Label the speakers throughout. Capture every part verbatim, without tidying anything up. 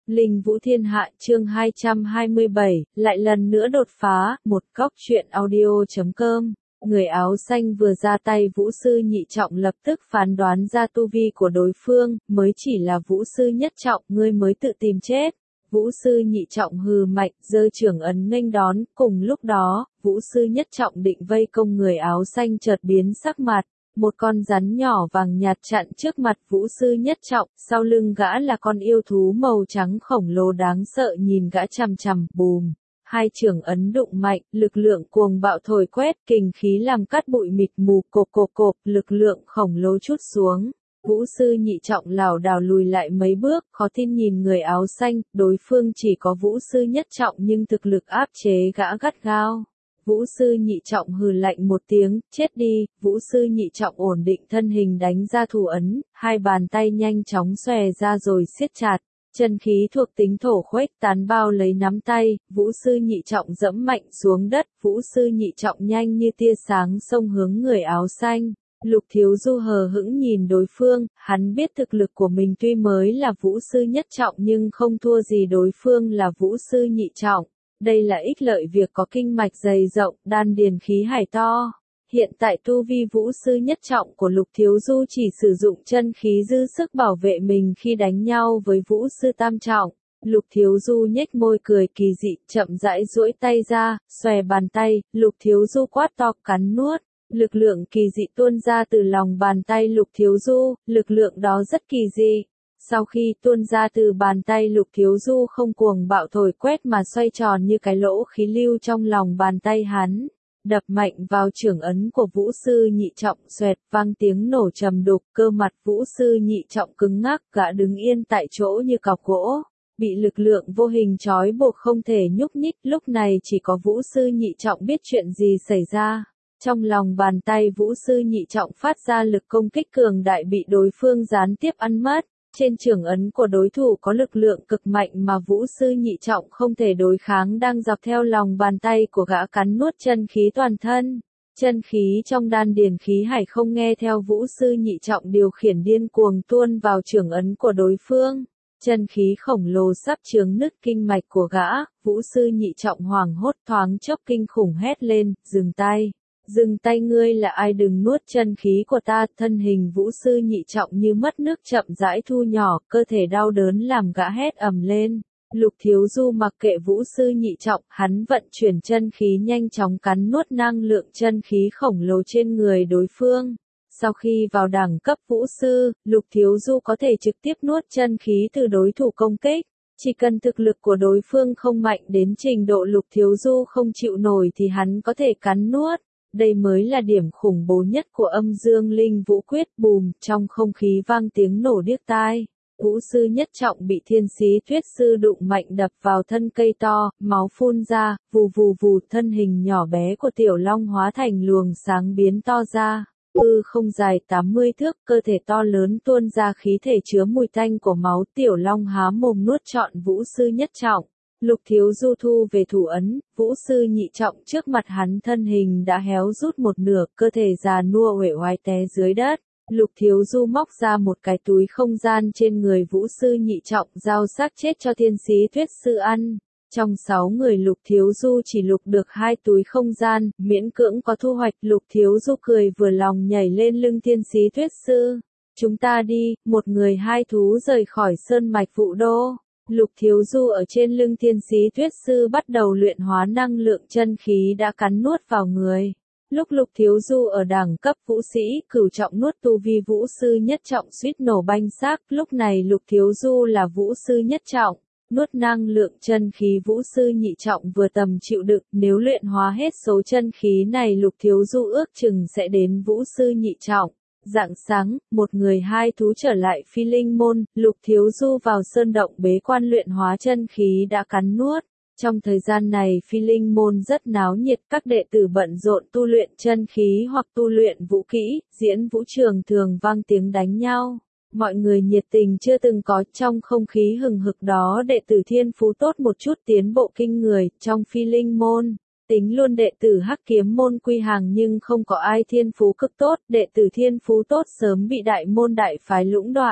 Speaker 1: Linh Vũ Thiên Hạ chương hai trăm hai mươi bảy, lại lần nữa đột phá, một góc truyện audio chấm com. Người áo xanh vừa ra tay Vũ Sư Nhị Trọng lập tức phán đoán ra tu vi của đối phương, mới chỉ là Vũ Sư Nhất Trọng, ngươi mới tự tìm chết. Vũ Sư Nhị Trọng hừ mạnh, giơ trưởng ấn nghênh đón, cùng lúc đó, Vũ Sư Nhất Trọng định vây công người áo xanh chợt biến sắc mặt. Một con rắn nhỏ vàng nhạt chặn trước mặt Vũ Sư Nhất Trọng, sau lưng gã là con yêu thú màu trắng khổng lồ đáng sợ nhìn gã chằm chằm, bùm. Hai trưởng ấn đụng mạnh, lực lượng cuồng bạo thổi quét, kình khí làm cát bụi mịt mù, cộp cộp cộp, lực lượng khổng lồ trút xuống. Vũ Sư Nhị Trọng lảo đảo lùi lại mấy bước, khó tin nhìn người áo xanh, đối phương chỉ có Vũ Sư Nhất Trọng nhưng thực lực áp chế gã gắt gao. Vũ Sư Nhị Trọng hừ lạnh một tiếng, chết đi. Vũ Sư Nhị Trọng ổn định thân hình đánh ra thủ ấn, hai bàn tay nhanh chóng xòe ra rồi siết chặt. Chân khí thuộc tính thổ khuếch tán bao lấy nắm tay, Vũ Sư Nhị Trọng dẫm mạnh xuống đất, Vũ Sư Nhị Trọng nhanh như tia sáng xông hướng người áo xanh. Lục Thiếu Du hờ hững nhìn đối phương, hắn biết thực lực của mình tuy mới là Vũ Sư Nhất Trọng nhưng không thua gì đối phương là Vũ Sư Nhị Trọng. Đây là ích lợi việc có kinh mạch dày rộng, đan điền khí hải to. Hiện tại tu vi Vũ Sư Nhất Trọng của Lục Thiếu Du chỉ sử dụng chân khí dư sức bảo vệ mình khi đánh nhau với Vũ Sư Tam Trọng. Lục Thiếu Du nhếch môi cười kỳ dị, chậm rãi duỗi tay ra, xòe bàn tay, Lục Thiếu Du quát to cắn nuốt. Lực lượng kỳ dị tuôn ra từ lòng bàn tay Lục Thiếu Du, lực lượng đó rất kỳ dị. Sau khi tuôn ra từ bàn tay Lục Thiếu Du không cuồng bạo thổi quét mà xoay tròn như cái lỗ khí lưu trong lòng bàn tay hắn, đập mạnh vào trưởng ấn của Vũ Sư Nhị Trọng, xoẹt vang tiếng nổ trầm đục, cơ mặt Vũ Sư Nhị Trọng cứng ngắc, gã đứng yên tại chỗ như cọc gỗ, bị lực lượng vô hình trói buộc không thể nhúc nhích. Lúc này chỉ có Vũ Sư Nhị Trọng biết chuyện gì xảy ra. Trong lòng bàn tay Vũ Sư Nhị Trọng phát ra lực công kích cường đại bị đối phương gián tiếp ăn mất. Trên trưởng ấn của đối thủ có lực lượng cực mạnh mà Vũ Sư Nhị Trọng không thể đối kháng đang dọc theo lòng bàn tay của gã cắn nuốt chân khí toàn thân. Chân khí trong đan điền khí hải không nghe theo Vũ Sư Nhị Trọng điều khiển điên cuồng tuôn vào trưởng ấn của đối phương. Chân khí khổng lồ sắp chướng nứt kinh mạch của gã, Vũ Sư Nhị Trọng hoảng hốt thoáng chốc kinh khủng hét lên, dừng tay. Dừng tay ngươi là ai, đừng nuốt chân khí của ta. Thân hình Vũ Sư Nhị Trọng như mất nước chậm rãi thu nhỏ, cơ thể đau đớn làm gã hét ầm lên. Lục Thiếu Du mặc kệ Vũ Sư Nhị Trọng, hắn vận chuyển chân khí nhanh chóng cắn nuốt năng lượng chân khí khổng lồ trên người đối phương. Sau khi vào đẳng cấp Vũ Sư, Lục Thiếu Du có thể trực tiếp nuốt chân khí từ đối thủ công kích. Chỉ cần thực lực của đối phương không mạnh đến trình độ Lục Thiếu Du không chịu nổi thì hắn có thể cắn nuốt. Đây mới là điểm khủng bố nhất của Âm Dương Linh Vũ Quyết. Bùm, trong không khí vang tiếng nổ điếc tai. Vũ Sư Nhất Trọng bị Thiên Sĩ Tuyết Sư đụng mạnh đập vào thân cây to, máu phun ra, vù vù vù, thân hình nhỏ bé của Tiểu Long hóa thành luồng sáng biến to ra. Ư không dài tám mươi thước, cơ thể to lớn tuôn ra khí thể chứa mùi tanh của máu. Tiểu Long há mồm nuốt trọn Vũ Sư Nhất Trọng. Lục Thiếu Du thu về thủ ấn, Vũ Sư Nhị Trọng trước mặt hắn thân hình đã héo rút một nửa, cơ thể già nua uể oải té dưới đất. Lục Thiếu Du móc ra một cái túi không gian trên người Vũ Sư Nhị Trọng, giao xác chết cho Thiên Sĩ Tuyết Sư ăn. Trong sáu người Lục Thiếu Du chỉ lục được hai túi không gian, miễn cưỡng có thu hoạch. Lục Thiếu Du cười vừa lòng nhảy lên lưng Thiên Sĩ Tuyết Sư. Chúng ta đi, một người hai thú rời khỏi sơn mạch Vũ Đô. Lục Thiếu Du ở trên lưng Thiên Sĩ Tuyết Sư bắt đầu luyện hóa năng lượng chân khí đã cắn nuốt vào người. Lúc Lục Thiếu Du ở đẳng cấp Vũ Sĩ, cửu trọng nuốt tu vi Vũ Sư Nhất Trọng suýt nổ banh xác, lúc này Lục Thiếu Du là Vũ Sư Nhất Trọng, nuốt năng lượng chân khí Vũ Sư Nhị Trọng vừa tầm chịu đựng, nếu luyện hóa hết số chân khí này Lục Thiếu Du ước chừng sẽ đến Vũ Sư Nhị Trọng. Rạng sáng, một người hai thú trở lại Phi Linh Môn, Lục Thiếu Du vào sơn động bế quan luyện hóa chân khí đã cắn nuốt. Trong thời gian này Phi Linh Môn rất náo nhiệt, các đệ tử bận rộn tu luyện chân khí hoặc tu luyện vũ kỹ, diễn vũ trường thường vang tiếng đánh nhau. Mọi người nhiệt tình chưa từng có, trong không khí hừng hực đó đệ tử thiên phú tốt một chút tiến bộ kinh người. Trong Phi Linh Môn, tính luôn đệ tử Hắc Kiếm Môn quy hàng nhưng không có ai thiên phú cực tốt, đệ tử thiên phú tốt sớm bị đại môn đại phái lũng đoạn.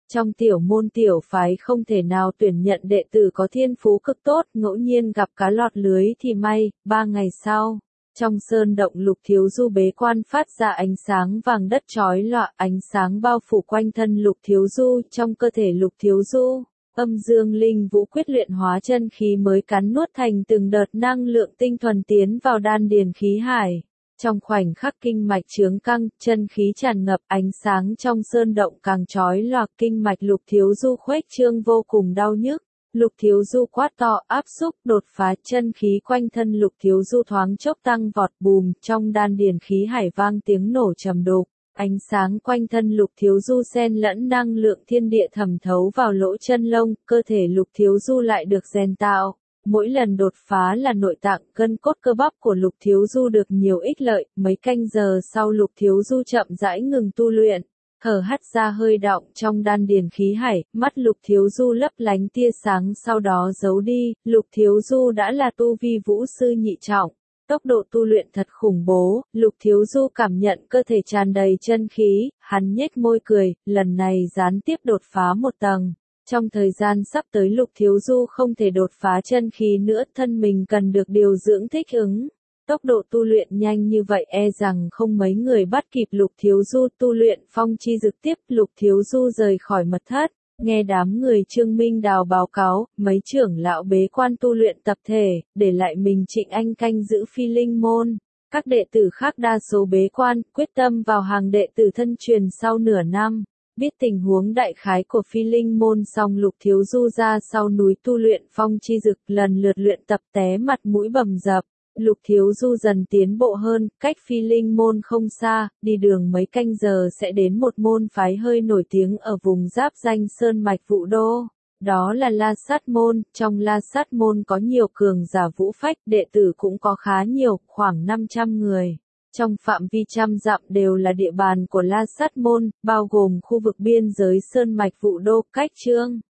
Speaker 1: Trong tiểu môn tiểu phái không thể nào tuyển nhận đệ tử có thiên phú cực tốt, ngẫu nhiên gặp cá lọt lưới thì may. Ba ngày sau, trong sơn động Lục Thiếu Du bế quan phát ra ánh sáng vàng đất chói lòa, ánh sáng bao phủ quanh thân Lục Thiếu Du, trong cơ thể Lục Thiếu Du. Âm dương linh vũ quyết luyện hóa chân khí mới cắn nuốt thành từng đợt năng lượng tinh thuần tiến vào đan điền khí hải. Trong khoảnh khắc kinh mạch chướng căng, chân khí tràn ngập, ánh sáng trong sơn động càng chói lòa, kinh mạch Lục Thiếu Du khuếch trương vô cùng đau nhức. Lục Thiếu Du quát to, áp xúc, đột phá, chân khí quanh thân Lục Thiếu Du thoáng chốc tăng vọt, bùm, trong đan điền khí hải vang tiếng nổ trầm đục. Ánh sáng quanh thân Lục Thiếu Du xen lẫn năng lượng thiên địa thẩm thấu vào lỗ chân lông, cơ thể Lục Thiếu Du lại được rèn tạo. Mỗi lần đột phá là nội tạng, gân cốt cơ bắp của Lục Thiếu Du được nhiều ích lợi, mấy canh giờ sau Lục Thiếu Du chậm rãi ngừng tu luyện, thở hắt ra hơi đọng trong đan điền khí hải, mắt Lục Thiếu Du lấp lánh tia sáng sau đó giấu đi, Lục Thiếu Du đã là tu vi vũ sư nhị trọng. Tốc độ tu luyện thật khủng bố, Lục Thiếu Du cảm nhận cơ thể tràn đầy chân khí, hắn nhếch môi cười, lần này gián tiếp đột phá một tầng. Trong thời gian sắp tới Lục Thiếu Du không thể đột phá chân khí nữa, thân mình cần được điều dưỡng thích ứng. Tốc độ tu luyện nhanh như vậy e rằng không mấy người bắt kịp Lục Thiếu Du tu luyện phong chi dực tiếp. Lục Thiếu Du rời khỏi mật thất, nghe đám người Trương Minh Đào báo cáo, mấy trưởng lão bế quan tu luyện tập thể, để lại mình Trịnh Anh canh giữ Phi Linh môn. Các đệ tử khác đa số bế quan, quyết tâm vào hàng đệ tử thân truyền sau nửa năm. Biết tình huống đại khái của Phi Linh môn xong Lục Thiếu Du ra sau núi tu luyện phong chi dực, lần lượt luyện tập té mặt mũi bầm dập. Lục Thiếu Du dần tiến bộ hơn, cách Phi Linh môn không xa, đi đường mấy canh giờ sẽ đến một môn phái hơi nổi tiếng ở vùng giáp danh sơn mạch Vũ Đô. Đó là La Sát môn, trong La Sát môn có nhiều cường giả vũ phách, đệ tử cũng có khá nhiều, khoảng năm trăm người. Trong phạm vi trăm dặm đều là địa bàn của La Sát môn, bao gồm khu vực biên giới sơn mạch Vũ Đô, cách Trương